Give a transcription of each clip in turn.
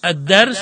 الدرس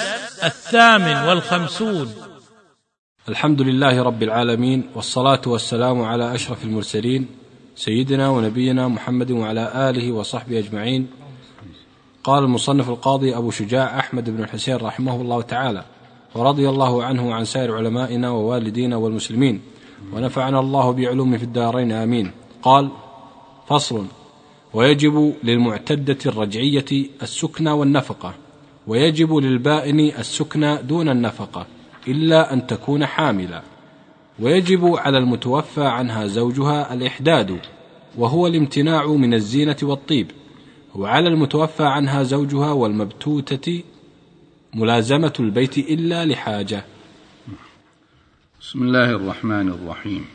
58. الحمد لله رب العالمين، والصلاة والسلام على أشرف المرسلين سيدنا ونبينا محمد وعلى آله وصحبه أجمعين. قال المصنف القاضي أبو شجاع أحمد بن الحسين رحمه الله تعالى، ورضي الله عنه وعن سائر علمائنا ووالدينا والمسلمين، ونفعنا الله بعلوم في الدارين آمين. قال: فصل: ويجب للمعتدة الرجعية السكنى والنفقة، ويجب للبائن السكنى دون النفقة إلا أن تكون حاملا. ويجب على المتوفى عنها زوجها الإحداد، وهو الامتناع من الزينة والطيب، وعلى المتوفى عنها زوجها والمبتوتة ملازمة البيت إلا لحاجة. بسم الله الرحمن الرحيم.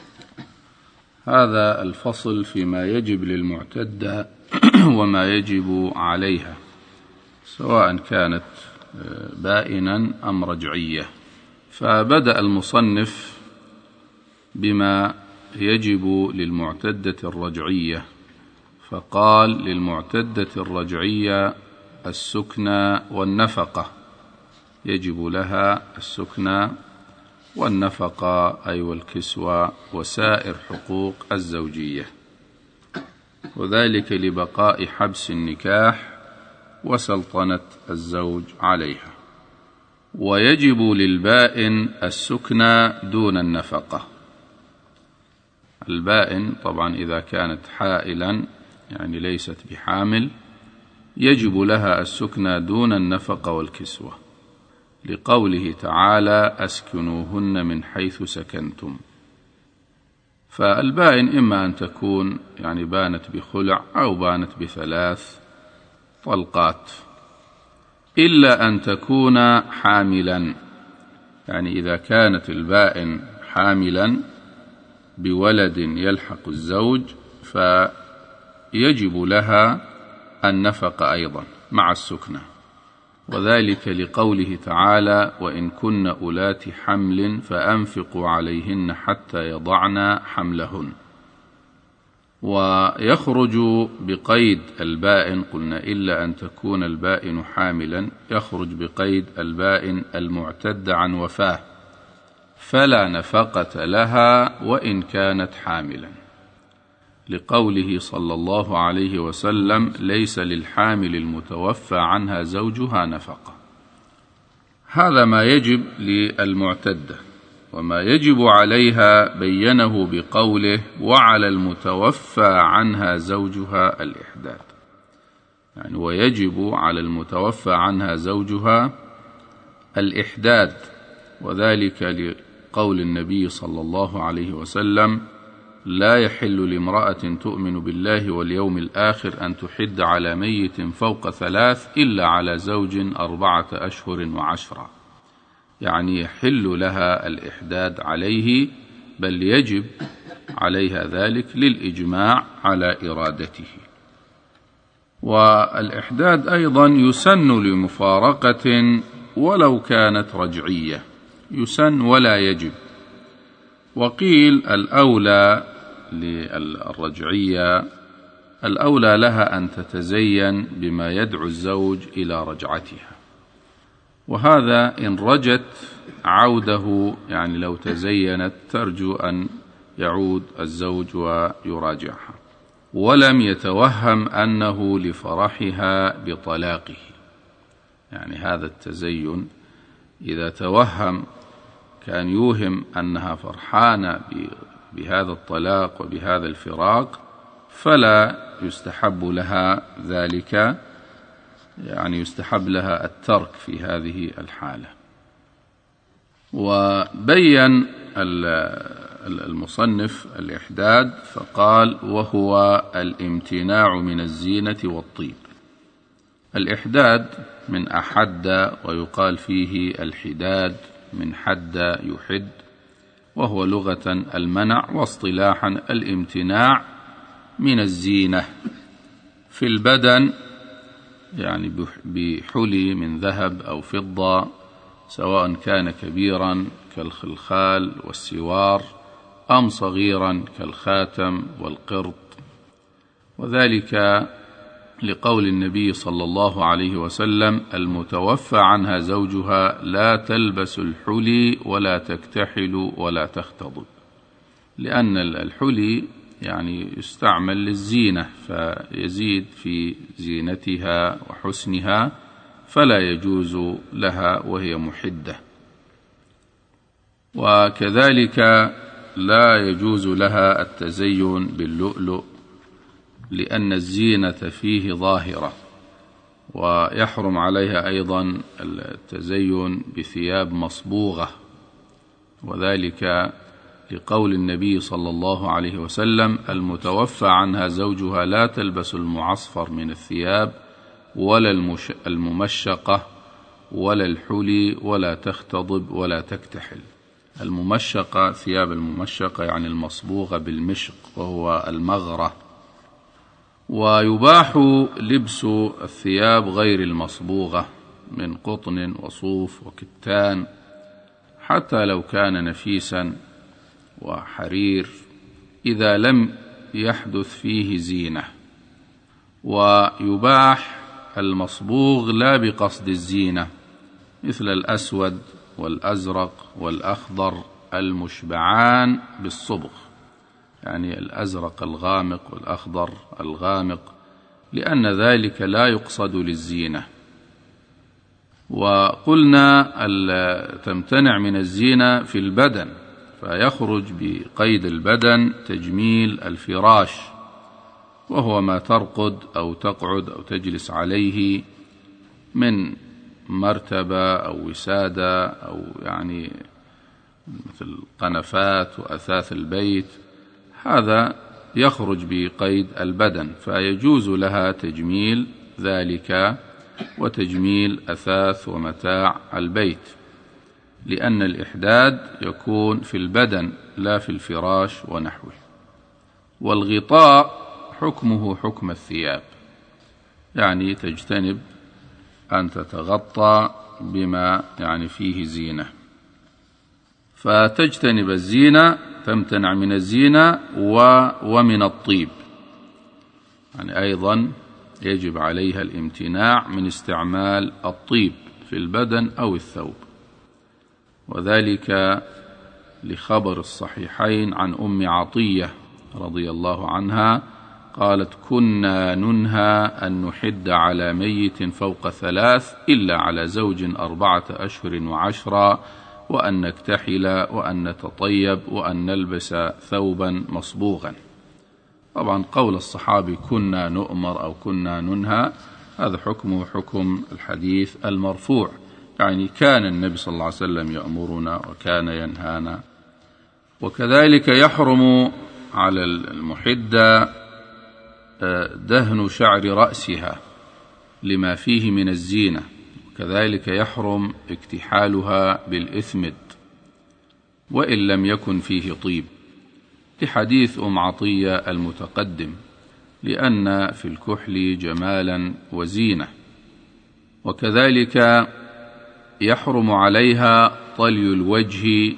هذا الفصل فيما يجب للمعتدة وما يجب عليها، سواء كانت بائنا أم رجعية. فبدأ المصنف بما يجب للمعتدة الرجعية، فقال: للمعتدة الرجعية السكنى والنفقة، يجب لها السكنى والنفقة أي والكسوة وسائر حقوق الزوجية، وذلك لبقاء حبس النكاح وسلطنة الزوج عليها. ويجب للبائن السكنى دون النفقة. البائن طبعا إذا كانت حائلا يعني ليست بحامل، يجب لها السكنى دون النفقة والكسوة، لقوله تعالى: أسكنوهن من حيث سكنتم. فالبائن إما أن تكون يعني بانت بخلع أو بانت بثلاث طلقات، إلا أن تكون حاملا. يعني إذا كانت البائن حاملا بولد يلحق الزوج فيجب لها النفقة أيضا مع السكنى، وذلك لقوله تعالى: وإن كن أولات حمل فأنفقوا عليهن حتى يضعن حملهن. ويخرج بقيد البائن، قلنا إلا أن تكون البائن حاملا، يخرج بقيد البائن المعتد عن وفاة، فلا نفقة لها وإن كانت حاملا، لقوله صلى الله عليه وسلم: ليس للحامل المتوفى عنها زوجها نفقة. هذا ما يجب للمعتدة. وما يجب عليها بينه بقوله: وعلى المتوفى عنها زوجها الإحداد. يعني ويجب على المتوفى عنها زوجها الإحداد، وذلك لقول النبي صلى الله عليه وسلم: لا يحل لامرأة تؤمن بالله واليوم الآخر أن تحد على ميت فوق 3 إلا على زوج 4 أشهر و10. يعني يحل لها الإحداد عليه، بل يجب عليها ذلك للإجماع على إرادته. والإحداد أيضا يسن لمفارقة ولو كانت رجعية، يسن ولا يجب. وقيل الأولى للرجعية، الأولى لها أن تتزين بما يدعو الزوج إلى رجعتها، وهذا إن رجت عوده، يعني لو تزينت ترجو أن يعود الزوج ويراجعها، ولم يتوهم أنه لفرحها بطلاقه. يعني هذا التزين إذا توهم، كان يوهم أنها فرحانة بهذا الطلاق وبهذا الفراق، فلا يستحب لها ذلك، يعني يستحب لها الترك في هذه الحالة. وبين المصنف الإحداد فقال: وهو الامتناع من الزينة والطيب. الإحداد من أحد، ويقال فيه الحداد من حد يحد، وهو لغة المنع، واصطلاحا الامتناع من الزينة في البدن، يعني بحلي من ذهب أو فضة، سواء كان كبيرا كالخلخال والسوار أم صغيرا كالخاتم والقرط، وذلك لقول النبي صلى الله عليه وسلم: المتوفى عنها زوجها لا تلبس الحلي ولا تكتحل ولا تختضب، لأن الحلي يعني يستعمل للزينة فيزيد في زينتها وحسنها، فلا يجوز لها وهي محدة. وكذلك لا يجوز لها التزين باللؤلؤ لأن الزينة فيه ظاهرة، ويحرم عليها أيضا التزين بثياب مصبوغة، وذلك لقول النبي صلى الله عليه وسلم: المتوفى عنها زوجها لا تلبس المعصفر من الثياب ولا الممشقة ولا الحلي ولا تختضب ولا تكتحل. الممشقة، ثياب الممشقة يعني المصبوغة بالمشق وهو المغرة. ويباح لبس الثياب غير المصبوغة من قطن وصوف وكتان حتى لو كان نفيسا وحرير إذا لم يحدث فيه زينة. ويباح المصبوغ لا بقصد الزينة مثل الأسود والأزرق والأخضر المشبعان بالصبغ، يعني الأزرق الغامق والأخضر الغامق، لأن ذلك لا يقصد للزينة. وقلنا تمتنع من الزينة في البدن، فيخرج بقيد البدن تجميل الفراش، وهو ما ترقد أو تقعد أو تجلس عليه من مرتبة أو وسادة أو يعني مثل قنفات وأثاث البيت، هذا يخرج بقيد البدن، فيجوز لها تجميل ذلك وتجميل أثاث ومتاع البيت، لأن الإحداد يكون في البدن لا في الفراش ونحوه. والغطاء حكمه حكم الثياب، يعني تجتنب أن تتغطى بما يعني فيه زينة، فتجتنب الزينة، تمتنع من الزينة ومن الطيب، يعني أيضا يجب عليها الامتناع من استعمال الطيب في البدن أو الثوب، وذلك لخبر الصحيحين عن أم عطية رضي الله عنها قالت: كنا ننهى أن نحد على ميت فوق 3 إلا على زوج 4 أشهر و10، وأن نكتحل وأن نتطيب وأن نلبس ثوبا مصبوغا. طبعا قول الصحابي كنا نؤمر أو كنا ننهى هذا حكمه حكم الحديث المرفوع، يعني كان النبي صلى الله عليه وسلم يأمرنا وكان ينهانا. وكذلك يحرم على المحدة دهن شعر رأسها لما فيه من الزينة، وكذلك يحرم اكتحالها بالإثمد وإن لم يكن فيه طيب، لحديث أم عطية المتقدم، لأن في الكحل جمالا وزينة. وكذلك يحرم عليها طلي الوجه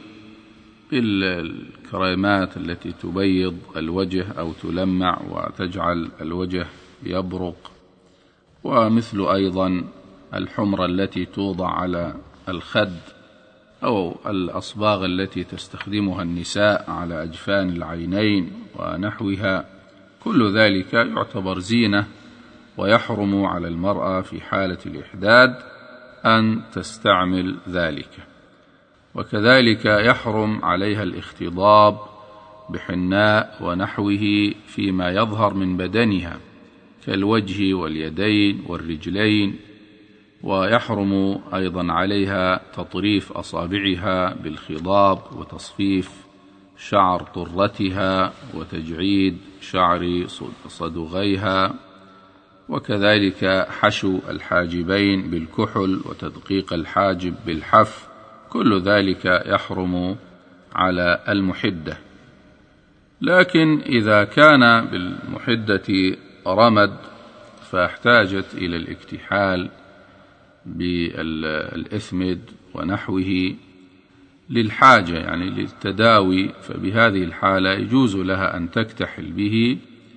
بالكريمات التي تبيض الوجه أو تلمع وتجعل الوجه يبرق، ومثل أيضا الحمرة التي توضع على الخد أو الأصباغ التي تستخدمها النساء على أجفان العينين ونحوها، كل ذلك يعتبر زينة، ويحرم على المرأة في حالة الإحداد أن تستعمل ذلك. وكذلك يحرم عليها الاختضاب بحناء ونحوه فيما يظهر من بدنها كالوجه واليدين والرجلين، ويحرم أيضا عليها تطريف أصابعها بالخضاب وتصفيف شعر طرتها وتجعيد شعر صدغيها، وكذلك حشو الحاجبين بالكحل وتدقيق الحاجب بالحف، كل ذلك يحرم على المحدة. لكن إذا كان بالمحدة رمد فاحتاجت إلى الاكتحال بالإثمد ونحوه للحاجة يعني للتداوي، فبهذه الحالة يجوز لها أن تكتحل به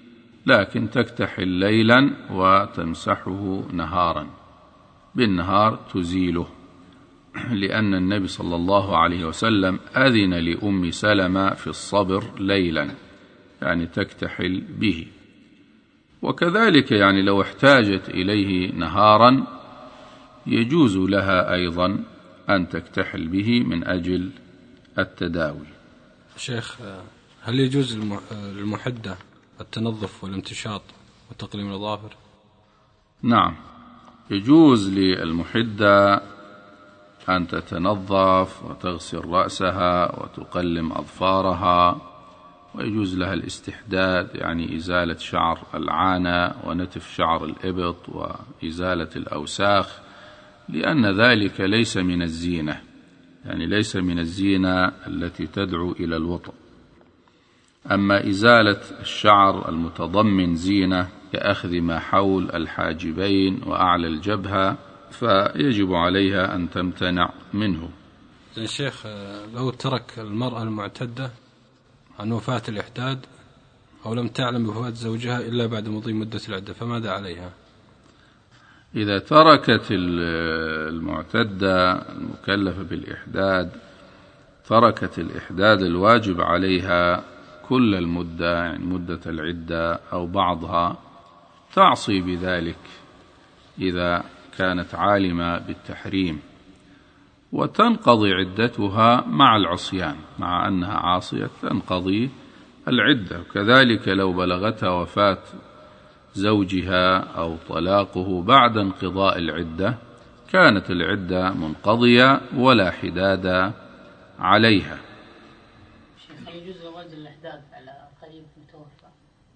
لكن تكتحل ليلا وتمسحه نهارا، بالنهار تزيله، لأن النبي صلى الله عليه وسلم أذن لأم سلمة في الصبر ليلا، يعني تكتحل به. وكذلك يعني لو احتاجت إليه نهارا يجوز لها أيضا أن تكتحل به من أجل التداوي. شيخ، هل يجوز للمحدة التنظف والامتشاط وتقليم الأظافر؟ نعم، يجوز للمحدة أن تتنظف وتغسل رأسها وتقلم أظفارها، ويجوز لها الاستحداد، يعني إزالة شعر العانة ونتف شعر الإبط وإزالة الأوساخ، لأن ذلك ليس من الزينة، يعني ليس من الزينة التي تدعو إلى الوطء. أما إزالة الشعر المتضمن زينة كأخذ ما حول الحاجبين وأعلى الجبهة فيجب عليها أن تمتنع منه. الشيخ، لو ترك المرأة المعتدة عن وفاة الإحداد أو لم تعلم بوفاة زوجها إلا بعد مضي مدة العدة فماذا عليها؟ إذا تركت المعتدة المكلفة بالإحداد تركت الإحداد الواجب عليها كل المدة، يعني مدة العدة أو بعضها، تعصي بذلك إذا كانت عالمة بالتحريم، وتنقضي عدتها مع العصيان، مع أنها عاصية تنقضي العدة. وكذلك لو بلغتها وفاة زوجها أو طلاقه بعد انقضاء العدة كانت العدة منقضية ولا حداد عليها. شيخ، يجوز للرجل الإحداد على قريب متوفى؟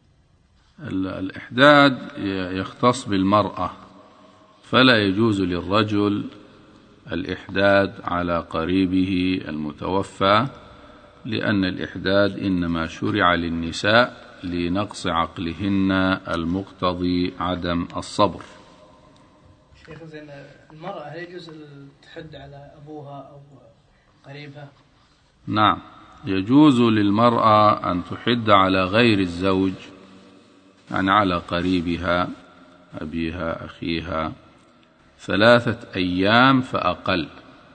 الإحداد يختص بالمرأة، فلا يجوز للرجل الإحداد على قريبه المتوفى، لأن الإحداد إنما شرع للنساء لنقص عقلهن المقتضي عدم الصبر. شيخ، زين المرأة هل يجوز تحد على أبوها أو قريبها؟ نعم، يجوز للمرأة أن تحد على غير الزوج، يعني على قريبها، أبيها، أخيها، 3 أيام فأقل،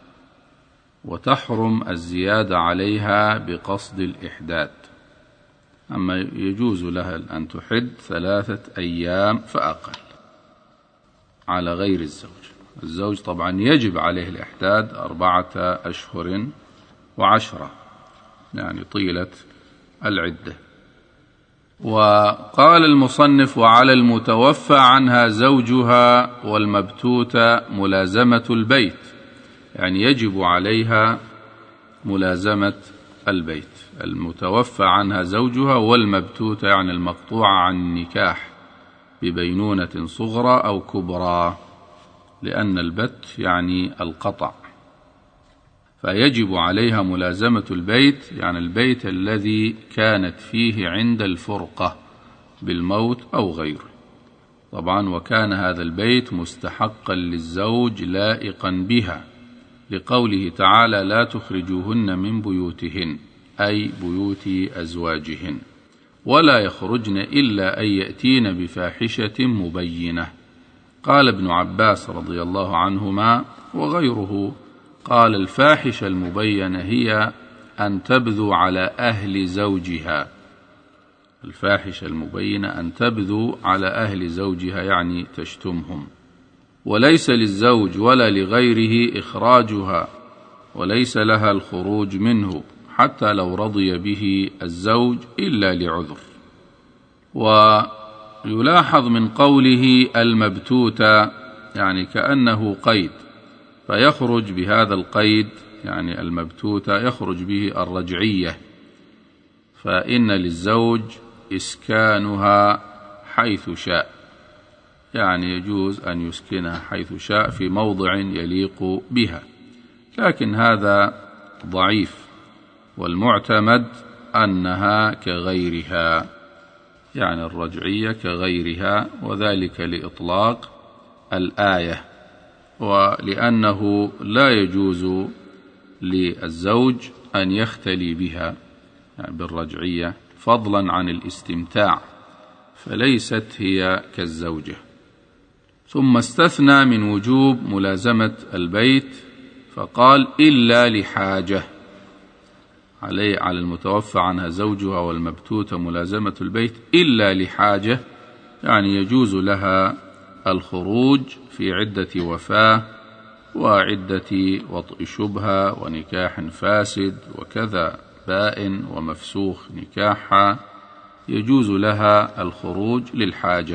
وتحرم الزيادة عليها بقصد الإحداد. أما يجوز لها أن تحد 3 أيام فأقل على غير الزوج. الزوج طبعا يجب عليه الإحداد 4 أشهر و10، يعني طيلة العدة. وقال المصنف: وعلى المتوفى عنها زوجها والمبتوتة ملازمة البيت، يعني يجب عليها ملازمة البيت. المتوفى عنها زوجها والمبتوتة يعني المقطوعة عن النكاح ببينونة صغرى أو كبرى، لأن البت يعني القطع، فيجب عليها ملازمة البيت، يعني البيت الذي كانت فيه عند الفرقة بالموت أو غيره. طبعا وكان هذا البيت مستحقا للزوج لائقا بها، لقوله تعالى: لا تخرجوهن من بيوتهن، أي بيوت أزواجهن، ولا يخرجن إلا أن يأتين بفاحشة مبينة. قال ابن عباس رضي الله عنهما وغيره قال: الفاحشة المبينة هي أن تبذو على أهل زوجها. الفاحشة المبينة أن تبذو على أهل زوجها، يعني تشتمهم. وليس للزوج ولا لغيره إخراجها، وليس لها الخروج منه حتى لو رضي به الزوج إلا لعذر. ويلاحظ من قوله المبتوتة يعني كأنه قيد، فيخرج بهذا القيد، يعني المبتوتة يخرج به الرجعية، فإن للزوج إسكانها حيث شاء، يعني يجوز أن يسكنها حيث شاء في موضع يليق بها، لكن هذا ضعيف، والمعتمد أنها كغيرها، يعني الرجعية كغيرها، وذلك لإطلاق الآية، ولأنه لا يجوز للزوج أن يختلي بها يعني بالرجعية فضلا عن الاستمتاع، فليست هي كالزوجة. ثم استثنى من وجوب ملازمة البيت فقال إلا لحاجة، على المتوفى عنها زوجها والمبتوتة ملازمة البيت إلا لحاجة، يعني يجوز لها الخروج في عدة وفاة وعدة وطئ شبهة ونكاح فاسد، وكذا بائن ومفسوخ نكاحها يجوز لها الخروج للحاجة.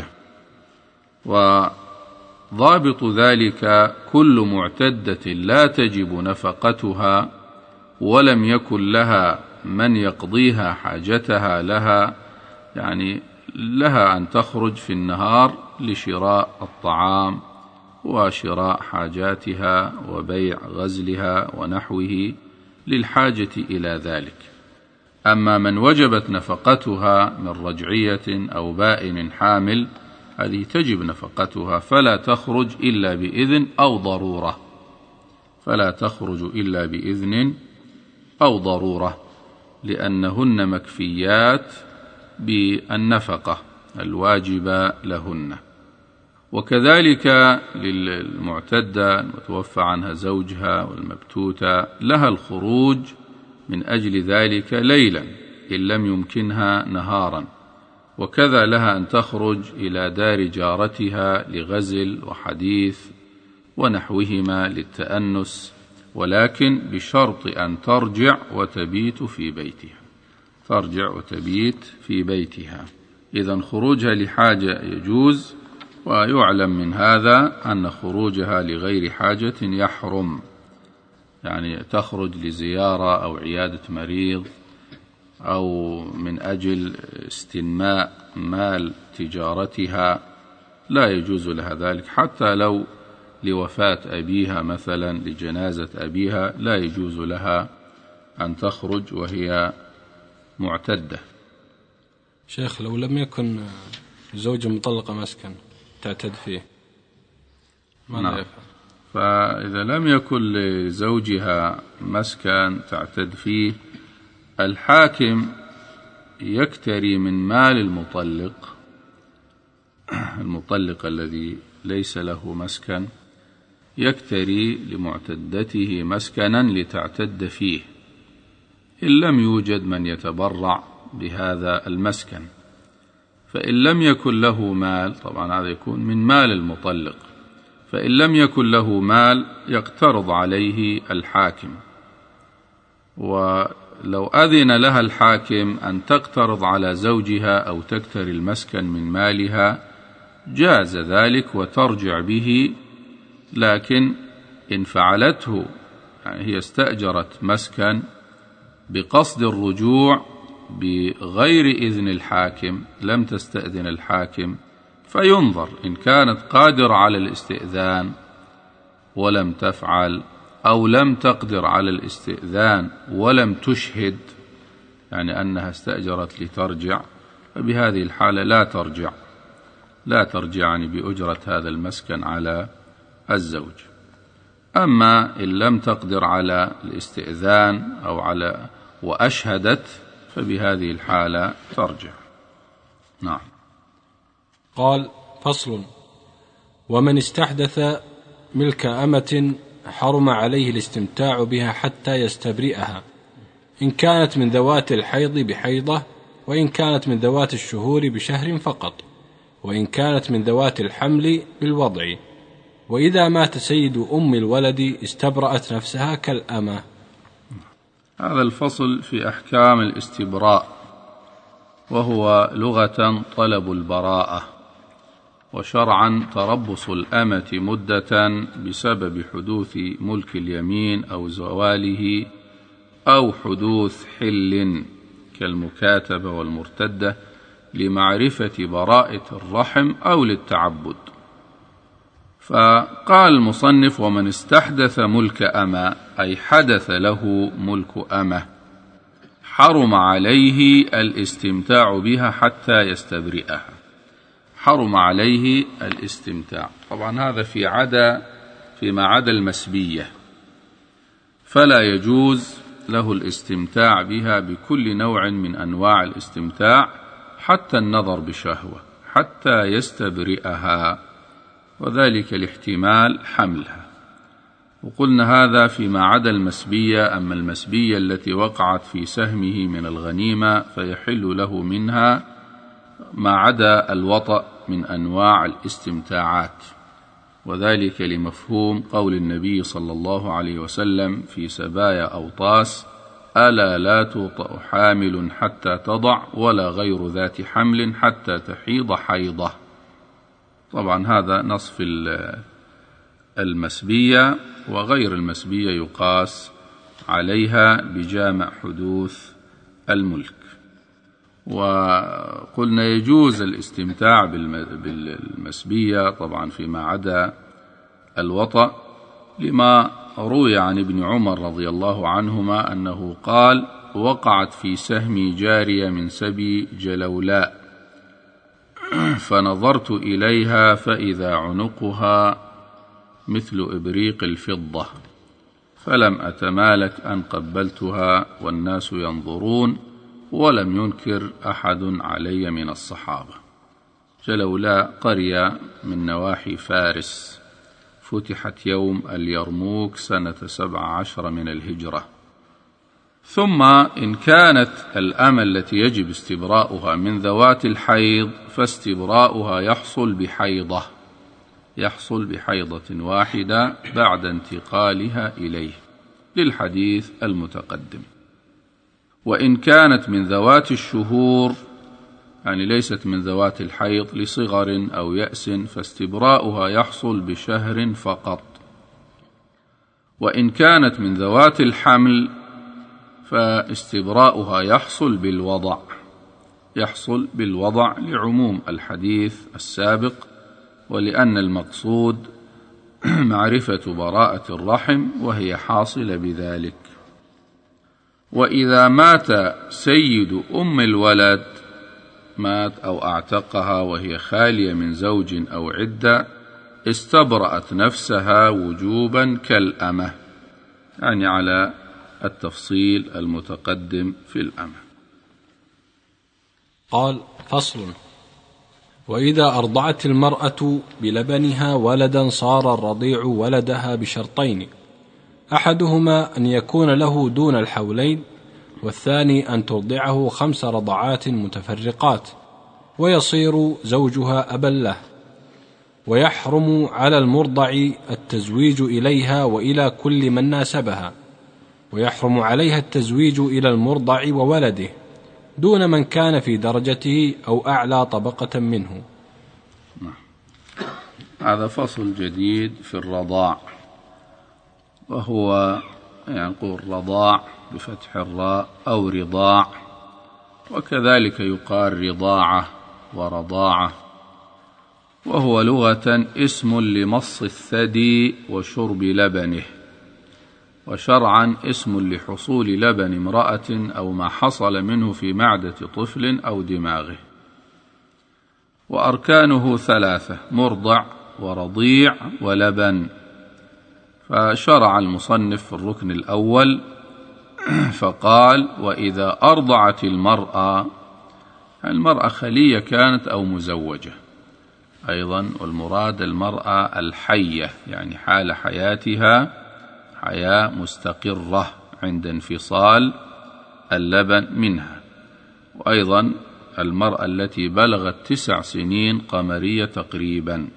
وضابط ذلك كل معتدة لا تجب نفقتها ولم يكن لها من يقضيها حاجتها لها، يعني لها أن تخرج في النهار لشراء الطعام وشراء حاجاتها وبيع غزلها ونحوه للحاجة إلى ذلك. أما من وجبت نفقتها من رجعية أو بائن حامل هذه تجب نفقتها، فلا تخرج إلا بإذن أو ضرورة، فلا تخرج إلا بإذن أو ضرورة، لأنهن مكفيات بالنفقة الواجبة لهن. وكذلك للمعتدة المتوفى عنها زوجها والمبتوتة لها الخروج من أجل ذلك ليلا إن لم يمكنها نهارا، وكذا لها أن تخرج إلى دار جارتها لغزل وحديث ونحوهما للتأنس، ولكن بشرط أن ترجع وتبيت في بيتها، ترجع وتبيت في بيتها. إذن خروجها لحاجة يجوز، ويعلم من هذا أن خروجها لغير حاجة يحرم، يعني تخرج لزيارة أو عيادة مريض أو من أجل استنماء مال تجارتها لا يجوز لها ذلك، حتى لو لوفاة أبيها مثلا لجنازة أبيها لا يجوز لها أن تخرج وهي معتدة. شيخ، لو لم يكن زوجة مطلقة مسكن تعتد فيه ماذا يفعل؟ فإذا لم يكن لزوجها مسكن تعتد فيه، الحاكم يكتري من مال المطلق الذي ليس له مسكن، يكتري لمعتدته مسكنا لتعتد فيه إن لم يوجد من يتبرع بهذا المسكن. فإن لم يكن له مال، طبعا هذا يكون من مال المطلق، فإن لم يكن له مال يقترض عليه الحاكم، ولو أذن لها الحاكم أن تقترض على زوجها أو تكتري المسكن من مالها جاز ذلك وترجع به، لكن إن فعلته، يعني هي استأجرت مسكن بقصد الرجوع بغير إذن الحاكم، لم تستأذن الحاكم، فينظر إن كانت قادرة على الاستئذان ولم تفعل، أو لم تقدر على الاستئذان ولم تشهد، يعني أنها استأجرت لترجع، فبهذه الحالة لا ترجع يعني بأجرة هذا المسكن على الزوج. أما إن لم تقدر على الاستئذان أو وأشهدت فبهذه الحالة ترجع. نعم. قال: فصل: ومن استحدث ملك أمة حرم عليه الاستمتاع بها حتى يستبرئها، إن كانت من ذوات الحيض بحيضة، وإن كانت من ذوات الشهور بشهر فقط، وإن كانت من ذوات الحمل بالوضع، وإذا مات سيد أم الولد استبرأت نفسها كالأمة. هذا الفصل في أحكام الاستبراء، وهو لغة طلب البراءة، وشرعا تربص الأمة مدة بسبب حدوث ملك اليمين أو زواله أو حدوث حل كالمكاتبة والمرتدة لمعرفة براءة الرحم أو للتعبد. فقال المصنف: ومن استحدث ملك أمة، أي حدث له ملك أمة، حرم عليه الاستمتاع بها حتى يستبرئها. حرم عليه الاستمتاع، طبعا هذا فيما عدا المسبية، فلا يجوز له الاستمتاع بها بكل نوع من أنواع الاستمتاع، حتى النظر بشهوة، حتى يستبرئها، وذلك لاحتمال حملها. وقلنا هذا فيما عدا المسبية. أما المسبية التي وقعت في سهمه من الغنيمة فيحل له منها ما عدا الوطأ من أنواع الاستمتاعات، وذلك لمفهوم قول النبي صلى الله عليه وسلم في سبايا أوطاس: ألا لا توطأ حامل حتى تضع، ولا غير ذات حمل حتى تحيض حيضة. طبعا هذا نص في المسبية، وغير المسبية يقاس عليها بجامع حدوث الملك. وقلنا يجوز الاستمتاع بالمسبية طبعا فيما عدا الوطأ، لما روي عن ابن عمر رضي الله عنهما أنه قال: وقعت في سهمي جارية من سبي جلولاء، فنظرت إليها فإذا عنقها مثل إبريق الفضة، فلم أتمالك أن قبلتها والناس ينظرون، ولم ينكر أحد علي من الصحابة. جلولاء قرية من نواحي فارس، فتحت يوم اليرموك سنة 17 من الهجرة. ثم إن كانت الأمة التي يجب استبراؤها من ذوات الحيض فاستبراؤها يحصل بحيضة واحدة بعد انتقالها إليه، للحديث المتقدم. وإن كانت من ذوات الشهور، يعني ليست من ذوات الحيض لصغر أو يأس، فاستبراؤها يحصل بشهر فقط. وإن كانت من ذوات الحمل فاستبراؤها يحصل بالوضع لعموم الحديث السابق، ولأن المقصود معرفة براءة الرحم وهي حاصلة بذلك. وإذا مات سيد أم الولد، مات أو أعتقها وهي خالية من زوج أو عدة، استبرأت نفسها وجوبا كالأمة، يعني على التفصيل المتقدم في الأمة. قال: فصل: وإذا أرضعت المرأة بلبنها ولدا صار الرضيع ولدها بشرطين: أحدهما أن يكون له دون الحولين، والثاني أن ترضعه 5 رضعات متفرقات ويصير زوجها أبا له. ويحرم على المرضع التزويج إليها وإلى كل من ناسبها، ويحرم عليها التزويج إلى المرضع وولده دون من كان في درجته أو أعلى طبقة منه. هذا فصل جديد في الرضاع، وهو يقول رضاع بفتح الراء أو رضاع، وكذلك يقال رضاعة ورضاعة. وهو لغة اسم لمص الثدي وشرب لبنه، وشرعا اسم لحصول لبن امرأة أو ما حصل منه في معدة طفل أو دماغه. وأركانه 3: مرضع ورضيع ولبن. فشرع المصنف في الركن الأول فقال: وإذا أرضعت المرأة خلية كانت أو مزوجة أيضا، والمراد المرأة الحية، يعني حال حياتها حياة مستقرة عند انفصال اللبن منها. وأيضا المرأة التي بلغت 9 سنين قمرية تقريبا.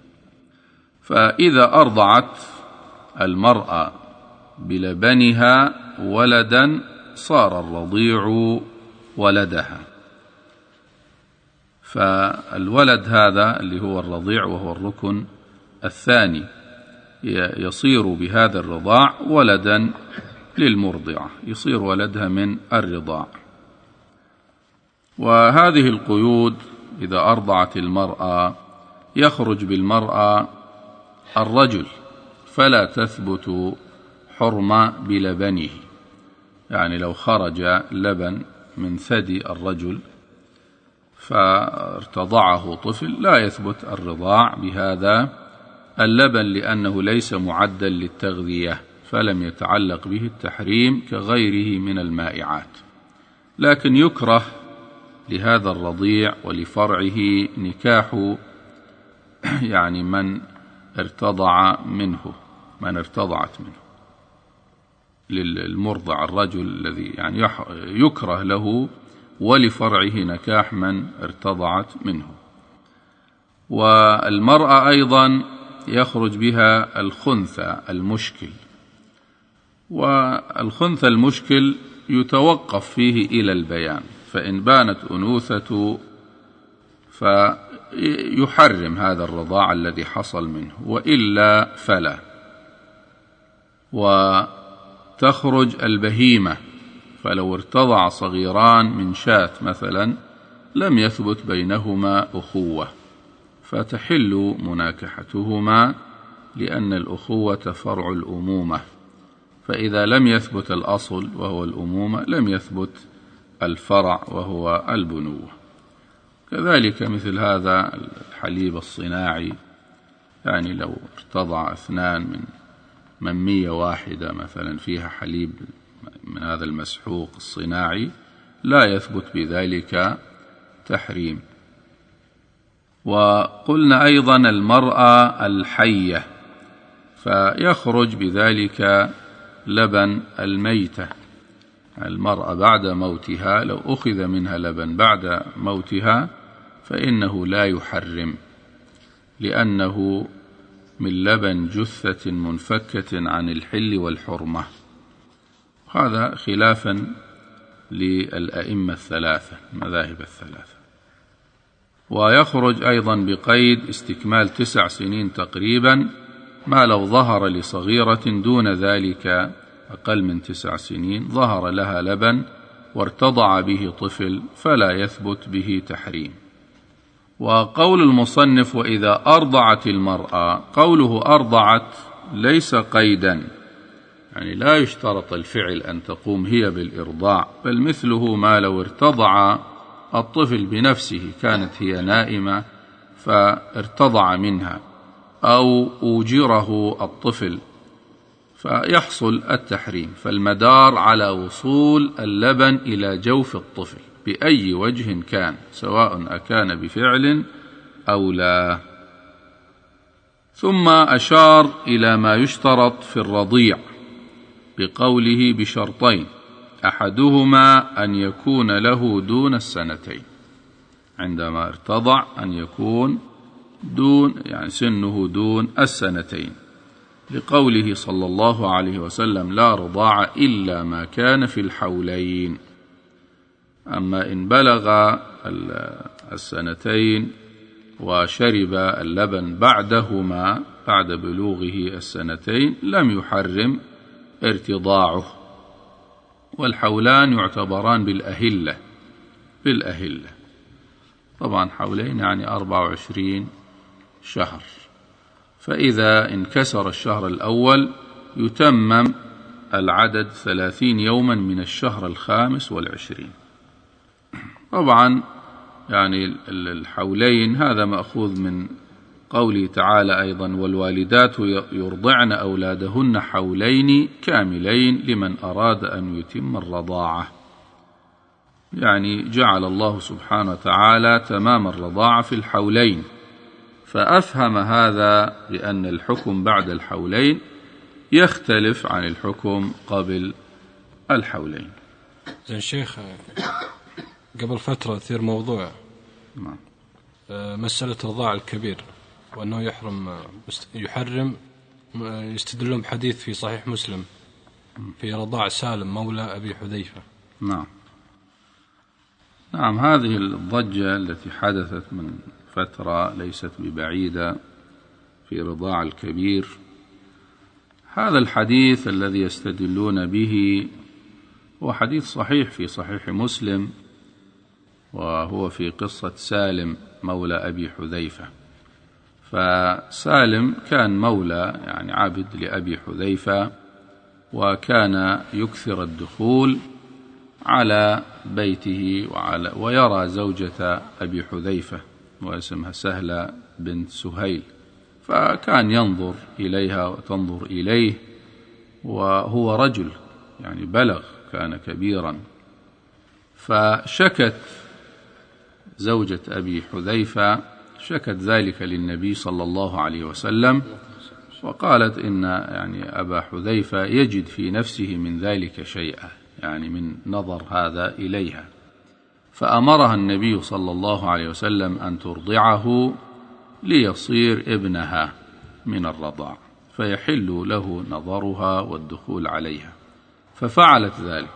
فإذا أرضعت المرأة بلبنها ولدا صار الرضيع ولدها. فالولد هذا اللي هو الرضيع وهو الركن الثاني يصير بهذا الرضاع ولدا للمرضعة، يصير ولدها من الرضاع. وهذه القيود إذا أرضعت المرأة يخرج بالمرأة الرجل، فلا تثبت حرمة بلبنه، يعني لو خرج لبن من ثدي الرجل فارتضعه طفل لا يثبت الرضاع بهذا اللبن، لأنه ليس معدا للتغذية، فلم يتعلق به التحريم كغيره من المائعات. لكن يكره لهذا الرضيع ولفرعه نكاح يعني من ارتضعت منه للمرضع الرجل الذي يعني يكره له ولفرعه نكاح من ارتضعت منه. والمرأة أيضا يخرج بها الخنثى المشكل، والخنثى المشكل يتوقف فيه إلى البيان، فإن بانت أنوثة فيحرم هذا الرضاع الذي حصل منه، وإلا فلا. وتخرج البهيمة، فلو ارتضع صغيران من شاة مثلا لم يثبت بينهما أخوة، فتحل مناكحتهما، لأن الأخوة فرع الأمومة، فإذا لم يثبت الأصل وهو الأمومة لم يثبت الفرع وهو البنوة. كذلك مثل هذا الحليب الصناعي، يعني لو ارتضع 2 من 100 واحدة مثلا فيها حليب من هذا المسحوق الصناعي لا يثبت بذلك تحريم. وقلنا أيضا المرأة الحية، فيخرج بذلك لبن الميتة. المرأة بعد موتها لو أخذ منها لبن بعد موتها فإنه لا يحرم، لأنه من لبن جثة منفكة عن الحل والحرمة. هذا خلافا للأئمة الثلاثة، المذاهب الثلاثة. ويخرج أيضا بقيد استكمال 9 سنين تقريبا، ما لو ظهر لصغيرة دون ذلك أقل من 9 سنين ظهر لها لبن وارتضع به طفل فلا يثبت به تحريم. وقول المصنف وإذا أرضعت المرأة، قوله أرضعت ليس قيدا، يعني لا يشترط الفعل أن تقوم هي بالإرضاع، بل مثله ما لو ارتضع الطفل بنفسه، كانت هي نائمة فارتضع منها، أو أوجره الطفل فيحصل التحريم. فالمدار على وصول اللبن إلى جوف الطفل بأي وجه كان، سواء أكان بفعل أو لا. ثم أشار إلى ما يشترط في الرضيع بقوله بشرطين، أحدهما أن يكون له دون 2 سنين، عندما ارتضع أن يكون يعني سنه دون 2 سنين، لقوله صلى الله عليه وسلم لا رضاع إلا ما كان في الحولين. أما إن بلغ 2 سنين وشرب اللبن بعدهما بعد بلوغه 2 سنين لم يحرم ارتضاعه. والحولان يعتبران بالأهلة، طبعا حولين يعني 24 شهر، فإذا انكسر الشهر الأول يتمم العدد 30 يوما من الشهر 25. طبعا يعني الحولين هذا مأخوذ من قوله تعالى أيضا والوالدات يرضعن أولادهن حولين كاملين لمن أراد أن يتم الرضاعة، يعني جعل الله سبحانه وتعالى تمام الرضاعة في الحولين، فأفهم هذا بأن الحكم بعد الحولين يختلف عن الحكم قبل الحولين. زين شيخ، قبل فترة أثير موضوع مسألة رضاع الكبير، وأنه يحرم، يستدلون بحديث في صحيح مسلم في رضاع سالم مولى أبي حذيفة. نعم، هذه الضجة التي حدثت من فترة ليست ببعيدة في رضاع الكبير، هذا الحديث الذي يستدلون به هو حديث صحيح في صحيح مسلم، وهو في قصة سالم مولى أبي حذيفة. فسالم كان مولى يعني عبد لأبي حذيفة، وكان يكثر الدخول على بيته ويرى زوجة أبي حذيفة واسمها سهلة بنت سهيل، فكان ينظر إليها وتنظر إليه، وهو رجل يعني بلغ، كان كبيرا. فشكت زوجة أبي حذيفة شكت ذلك للنبي صلى الله عليه وسلم، وقالت إن يعني أبا حذيفة يجد في نفسه من ذلك شيئا، يعني من نظر هذا إليها، فأمرها النبي صلى الله عليه وسلم أن ترضعه ليصير ابنها من الرضاع، فيحل له نظرها والدخول عليها، ففعلت ذلك.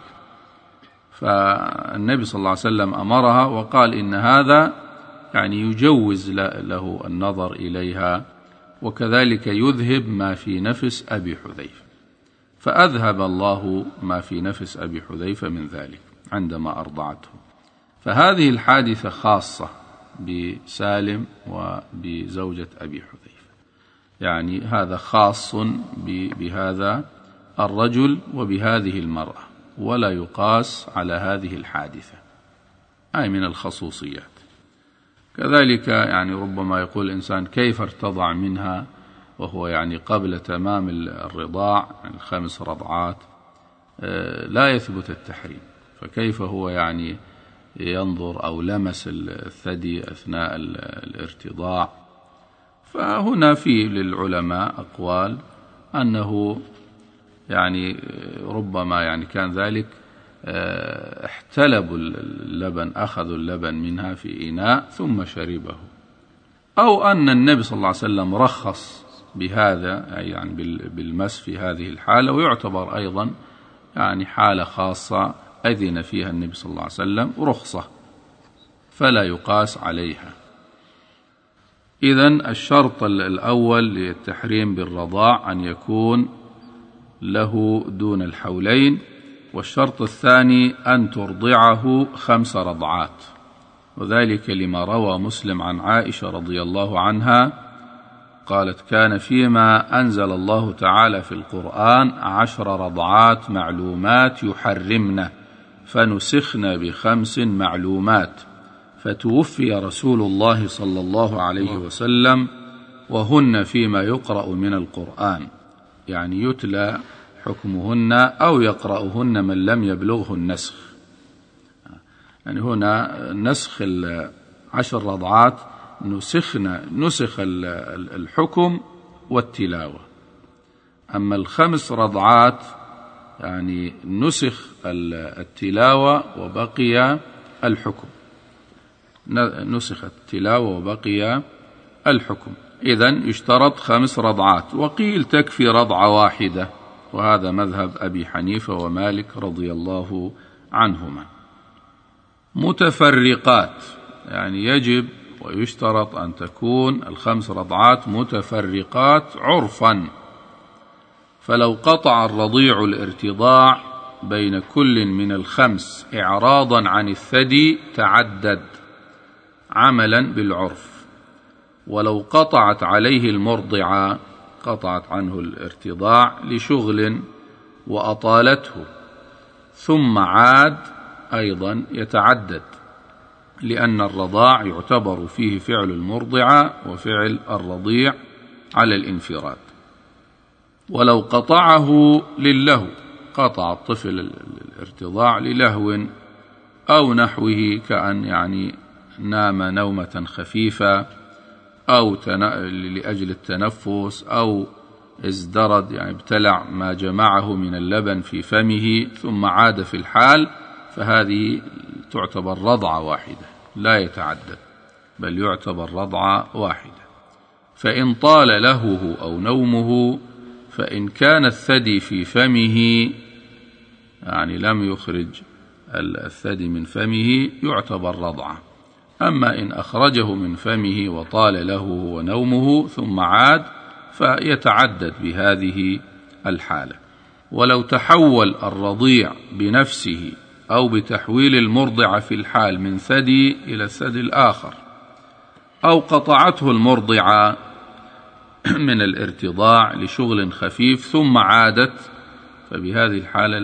فالنبي صلى الله عليه وسلم أمرها وقال إن هذا يعني يجوز له النظر إليها، وكذلك يذهب ما في نفس أبي حذيفة، فأذهب الله ما في نفس أبي حذيفة من ذلك عندما أرضعته. فهذه الحادثة خاصة بسالم وبزوجة أبي حذيفة، يعني هذا خاص بهذا الرجل وبهذه المرأة، ولا يقاس على هذه الحادثة، أي من الخصوصيات. كذلك يعني ربما يقول الإنسان كيف ارتضع منها وهو يعني قبل تمام الرضاع، يعني 5 رضعات، لا يثبت التحريم، فكيف هو يعني ينظر أو لمس الثدي أثناء الارتضاع؟ فهنا في للعلماء أقوال أنه يعني ربما يعني كان ذلك احتلبوا اللبن، أخذوا اللبن منها في إناء ثم شربه، أو أن النبي صلى الله عليه وسلم رخص بهذا، يعني بالمس في هذه الحالة، ويعتبر أيضا يعني حالة خاصة أذن فيها النبي صلى الله عليه وسلم رخصة، فلا يقاس عليها. إذن الشرط الأول للتحريم بالرضاع أن يكون له دون الحولين، والشرط الثاني أن ترضعه 5 رضعات، وذلك لما روى مسلم عن عائشة رضي الله عنها قالت: كان فيما أنزل الله تعالى في القرآن 10 رضعات معلومات يحرمن، فنسخن ب5 معلومات، فتوفي رسول الله صلى الله عليه وسلم وهن فيما يقرأ من القرآن، يعني يتلى حكمهن أو يقرأهن من لم يبلغه النسخ. يعني هنا نسخ 10 رضعات نسخ الحكم والتلاوة، أما 5 رضعات يعني نسخ التلاوة وبقي الحكم، نسخ التلاوة وبقي الحكم. إذن يشترط 5 رضعات، وقيل تكفي رضعة واحدة، وهذا مذهب أبي حنيفة ومالك رضي الله عنهما. متفرقات، يعني يجب ويشترط أن تكون 5 رضعات متفرقات عرفا، فلو قطع الرضيع الارتضاع بين كل من 5 إعراضا عن الثدي تعدد عملا بالعرف، ولو قطعت عليه المرضعة، قطعت عنه الارتضاع لشغل وأطالته ثم عاد، أيضا يتعدد، لأن الرضاع يعتبر فيه فعل المرضعة وفعل الرضيع على الانفراد. ولو قطعه للهو، قطع الطفل الارتضاع للهو أو نحوه، كأن يعني نام نومة خفيفة، أو لأجل التنفس، أو ازدرد يعني ابتلع ما جمعه من اللبن في فمه ثم عاد في الحال، فهذه تعتبر رضعة واحدة لا يتعدد، بل يعتبر رضعة واحدة. فإن طال لهوه أو نومه، فإن كان الثدي في فمه، يعني لم يخرج الثدي من فمه، يعتبر رضعة. أما إن أخرجه من فمه وطال له ونومه ثم عاد، فيتعدد بهذه الحالة. ولو تحول الرضيع بنفسه أو بتحويل المرضعة في الحال من ثدي إلى الثدي الآخر، أو قطعته المرضعة من الارتضاع لشغل خفيف ثم عادت، فبهذه الحالة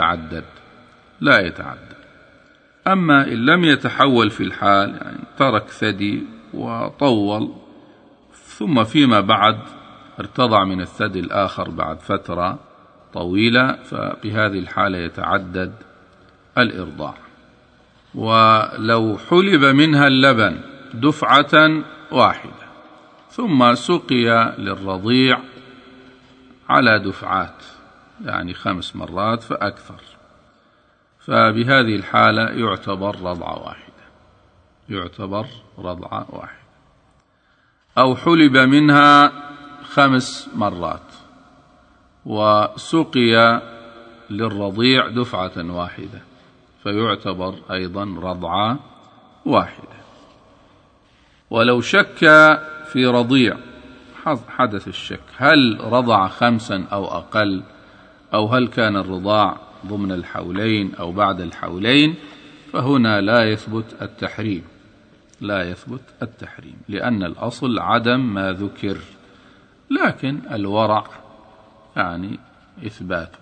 لا يتعدد. أما إن لم يتحول في الحال، يعني ترك ثدي وطول ثم فيما بعد ارتضع من الثدي الآخر بعد فترة طويلة، فبهذه الحالة يتعدد الإرضاع. ولو حلب منها اللبن دفعة واحدة ثم سقي للرضيع على دفعات، يعني 5 مرات فأكثر، فبهذه الحالة يعتبر رضعة واحدة. أو حلب منها 5 مرات وسقي للرضيع دفعة واحدة فيعتبر أيضا رضعة واحدة. ولو شك في رضيع، حدث الشك هل رضع 5 أو أقل، أو هل كان الرضاع ضمن الحولين أو بعد الحولين، فهنا لا يثبت التحريم، لأن الأصل عدم ما ذكر، لكن الورع يعني إثباته.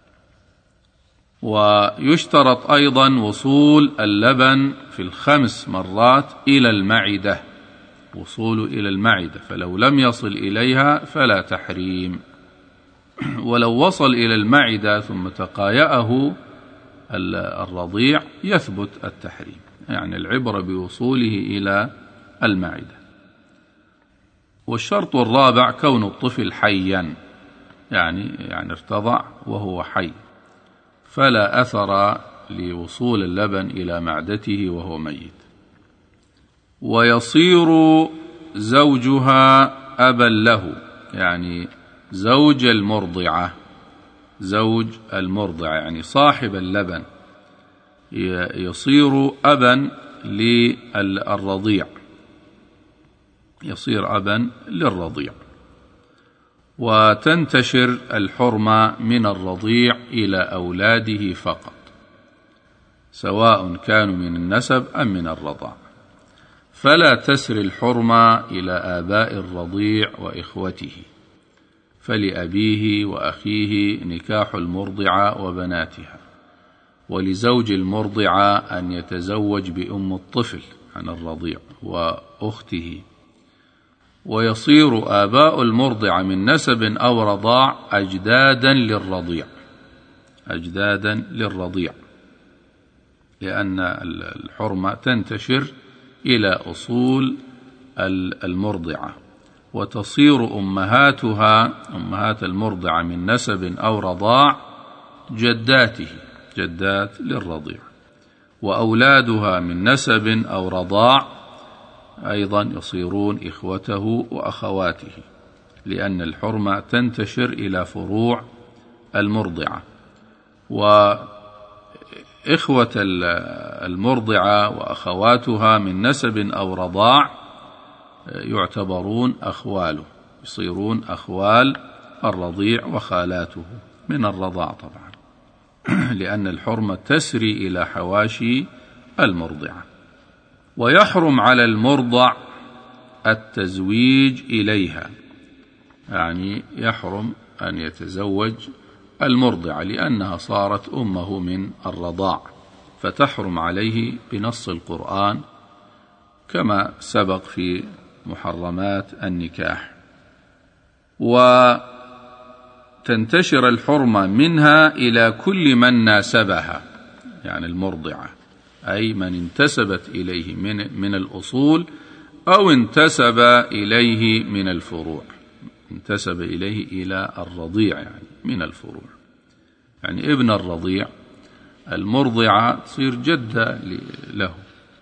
ويشترط أيضا وصول اللبن في 5 مرات إلى المعدة، وصول إلى المعدة، فلو لم يصل إليها فلا تحريم، ولو وصل إلى المعدة ثم تقايأه الرضيع يثبت التحريم، يعني العبرة بوصوله إلى المعدة. والشرط الرابع كون الطفل حيا، يعني ارتضع وهو حي، فلا أثر لوصول اللبن إلى معدته وهو ميت. ويصير زوجها أبا له، يعني زوج المرضعة يعني صاحب اللبن يصير أبا للرضيع، وتنتشر الحرمة من الرضيع إلى أولاده فقط، سواء كانوا من النسب أم من الرضاع، فلا تسري الحرمة إلى آباء الرضيع وإخوته، فلأبيه وأخيه نكاح المرضعة وبناتها، ولزوج المرضعة أن يتزوج بأم الطفل عن الرضيع وأخته. ويصير آباء المرضعة من نسب أو رضاع أجدادا للرضيع، لأن الحرمة تنتشر إلى أصول المرضعة، وتصير أمهات المرضعة من نسب أو رضاع جدات للرضيع، وأولادها من نسب أو رضاع أيضا يصيرون إخوته وأخواته، لأن الحرمة تنتشر إلى فروع المرضعة. وإخوة المرضعة وأخواتها من نسب أو رضاع يعتبرون أخواله، يصيرون أخوال الرضيع وخالاته من الرضاع طبعا، لأن الحرمة تسري إلى حواشي المرضعة. ويحرم على المرضع التزويج إليها، يعني يحرم أن يتزوج المرضعة لأنها صارت أمه من الرضاع، فتحرم عليه بنص القرآن كما سبق في محرمات النكاح. وتنتشر الحرمة منها إلى كل من ناسبها، يعني المرضعة، أي من انتسبت إليه من الأصول أو انتسب إليه من الفروع، انتسب إليه إلى الرضيع يعني من الفروع، يعني ابن الرضيع المرضعة تصير جدة له.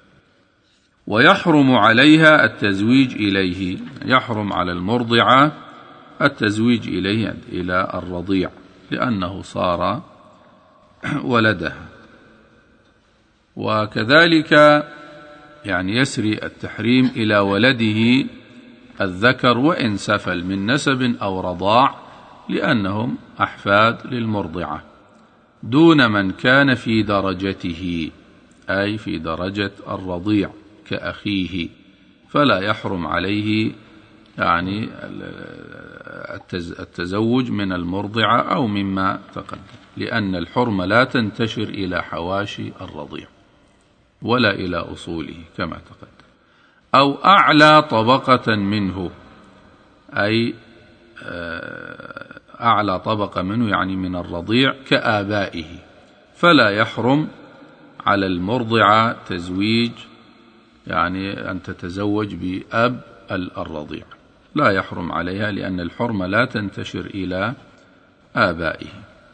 ويحرم عليها التزويج إليه، يحرم على المرضعة التزويج إليه إلى الرضيع لأنه صار ولدها. وكذلك يعني يسري التحريم إلى ولده الذكر وإن سفل من نسب أو رضاع، لأنهم أحفاد للمرضعة، دون من كان في درجته، أي في درجة الرضيع كأخيه، فلا يحرم عليه يعني التزوج من المرضعة أو مما تقدم، لأن الحرمة لا تنتشر إلى حواشي الرضيع ولا إلى أصوله كما تقدم. أو أعلى طبقة منه، أي أعلى طبقة منه يعني من الرضيع كآبائه، فلا يحرم على المرضعة تزويج، يعني أن تتزوج بأب الرضيع، لا يحرم عليها، لأن الحرمة لا تنتشر إلى آبائه.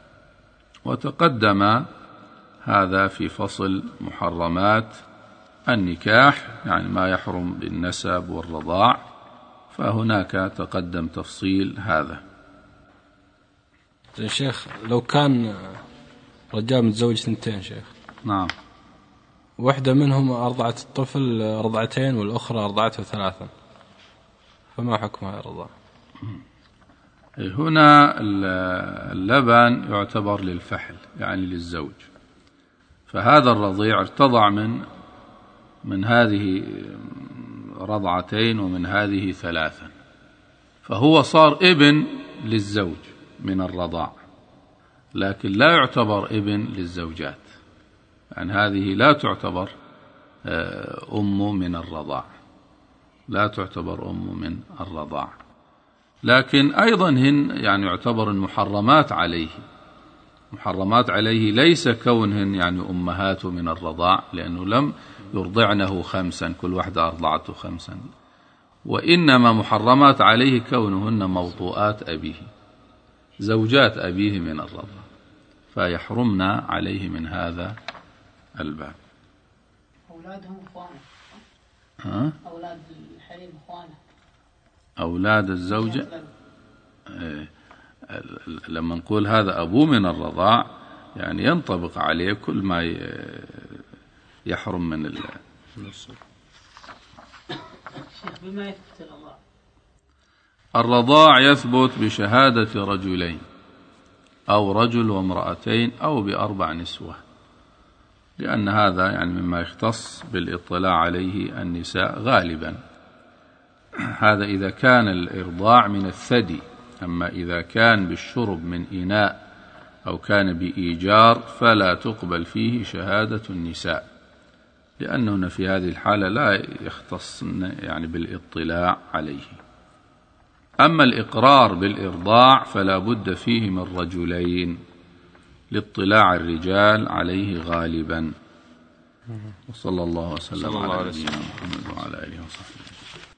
وتقدم هذا في فصل محرمات النكاح، يعني ما يحرم بالنسب والرضاع، فهناك تقدم تفصيل هذا. شيخ لو كان رجال متزوج 2 شيخ، نعم، واحدة منهم أرضعت الطفل رضعتين والأخرى أرضعته 3، فما حكم هذا الرضاع؟ هنا اللبن يعتبر للفحل، يعني للزوج، فهذا الرضيع ارتضع من هذه 2 ومن هذه 3، فهو صار ابن للزوج من الرضاع، لكن لا يعتبر ابن للزوجات، يعني هذه لا تعتبر أم من الرضاع، لا تعتبر أم من الرضاع، لكن أيضا هن يعني يعتبر محرمات عليه. محرمات عليه ليس كونهن يعني أمهات من الرضاع، لأنه لم يرضعنه 5، كل واحدة أرضعته 5، وإنما محرمات عليه كونهن موطوءات أبيه، زوجات أبيه من الرضاع، فيحرمنا عليه من هذا الباب. أولادهم إخوانه، أولاد الحريم إخوانه، أولاد الزوجة. لما نقول هذا أبوه من الرضاع يعني ينطبق عليه كل ما يحرم من الشيخ. بما يثبت الرضاع يثبت بشهادة رجلين أو رجل وامرأتين أو ب4 نسوة، لأن هذا يعني مما يختص بالاطلاع عليه النساء غالبا. هذا إذا كان الإرضاع من الثدي، أما إذا كان بالشرب من إناء أو كان بإيجار فلا تقبل فيه شهادة النساء، لأنهن في هذه الحالة لا يختصن يعني بالاطلاع عليه. أما الإقرار بالإرضاع فلا بد فيه من رجلين لاطلاع الرجال عليه غالبا. وصلى الله وسلم على نبينا محمد وعلى آله وصحبه.